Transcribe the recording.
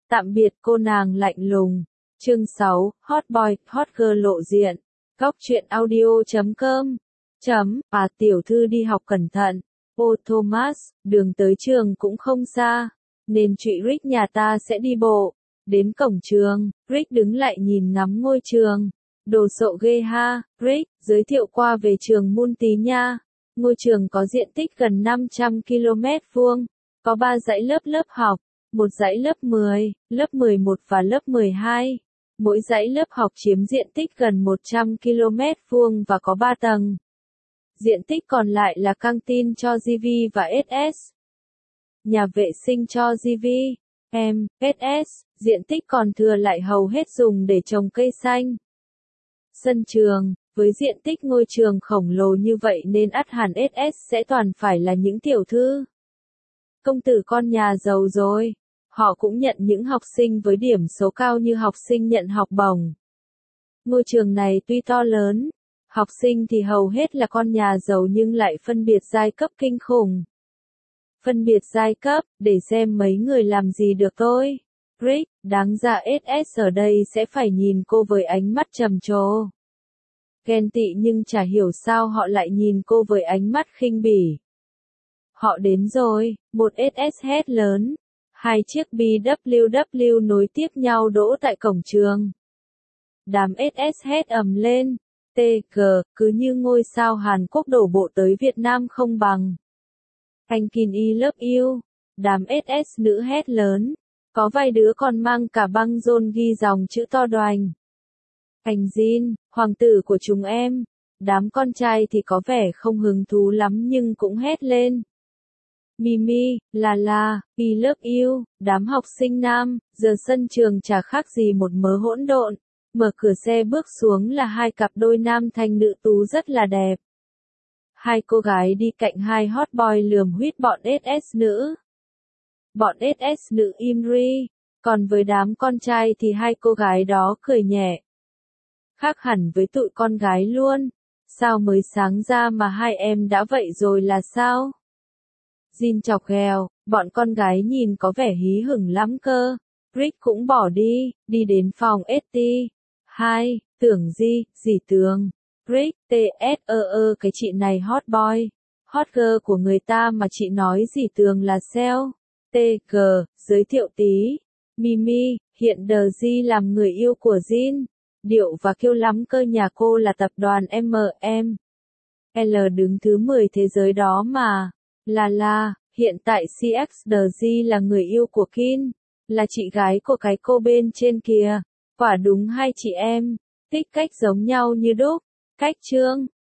Tạm biệt cô nàng lạnh lùng. Chương 6, Hot Boy, Hot Girl lộ diện. Góc truyện audio.com. Tiểu thư đi học cẩn thận. Ô Thomas, đường tới trường cũng không xa, nên chị Rick nhà ta sẽ đi bộ. Đến cổng trường, Rick đứng lại nhìn ngắm ngôi trường. Đồ sộ ghê ha, Rick, giới thiệu qua về trường Moon tí nha. Ngôi trường có diện tích gần 500 km vuông, có 3 dãy lớp học, một dãy lớp 10, lớp 11 và lớp 12. Mỗi dãy lớp học chiếm diện tích gần 100 km vuông và có 3 tầng. Diện tích còn lại là căng tin cho GV và SS. Nhà vệ sinh cho GV, SS, diện tích còn thừa lại hầu hết dùng để trồng cây xanh. Sân trường, với diện tích ngôi trường khổng lồ như vậy nên ắt hẳn SS sẽ toàn phải là những tiểu thư. Công tử con nhà giàu rồi. Họ cũng nhận những học sinh với điểm số cao như học sinh nhận học bổng. Ngôi trường này tuy to lớn, học sinh thì hầu hết là con nhà giàu nhưng lại phân biệt giai cấp kinh khủng. Phân biệt giai cấp, để xem mấy người làm gì được tôi. Rick, đáng ra SS ở đây sẽ phải nhìn cô với ánh mắt trầm trồ. Ghen tị nhưng chả hiểu sao họ lại nhìn cô với ánh mắt khinh bỉ. Họ đến rồi, một SS hét lớn. 2 chiếc BMW nối tiếp nhau đỗ tại cổng trường. Đám SS hét ầm lên. TG, cứ như ngôi sao Hàn Quốc đổ bộ tới Việt Nam không bằng. Anh Kin I love you. Đám SS nữ hét lớn. Có vài đứa còn mang cả băng rôn ghi dòng chữ to đoành. Anh Jin, hoàng tử của chúng em. Đám con trai thì có vẻ không hứng thú lắm nhưng cũng hét lên. Mimi, la, I love you. Đám học sinh nam, giờ sân trường chả khác gì một mớ hỗn độn. Mở cửa xe bước xuống là 2 cặp đôi nam thanh nữ tú rất là đẹp. 2 cô gái đi cạnh 2 hot boy lườm huýt bọn SS nữ. Bọn SS nữ im ri, còn với đám con trai thì 2 cô gái đó cười nhẹ. Khác hẳn với tụi con gái luôn. Sao mới sáng ra mà 2 em đã vậy rồi là sao? Jin chọc ghẹo, bọn con gái nhìn có vẻ hí hửng lắm cơ. Rick cũng bỏ đi đến phòng ST. 2, tưởng gì tường. Rick, cái chị này hot boy, hot girl của người ta mà chị nói gì tường là sale. TG, giới thiệu tí. Mimi, hiện giờ Di làm người yêu của Jin. Điệu và kiêu lắm cơ, nhà cô là tập đoàn MM. L đứng thứ 10 thế giới đó mà. La, hiện tại CXDG là người yêu của Kin, là chị gái của cái cô bên trên kìa. Quả đúng 2 chị em, tích cách giống nhau như đúc. Cách chương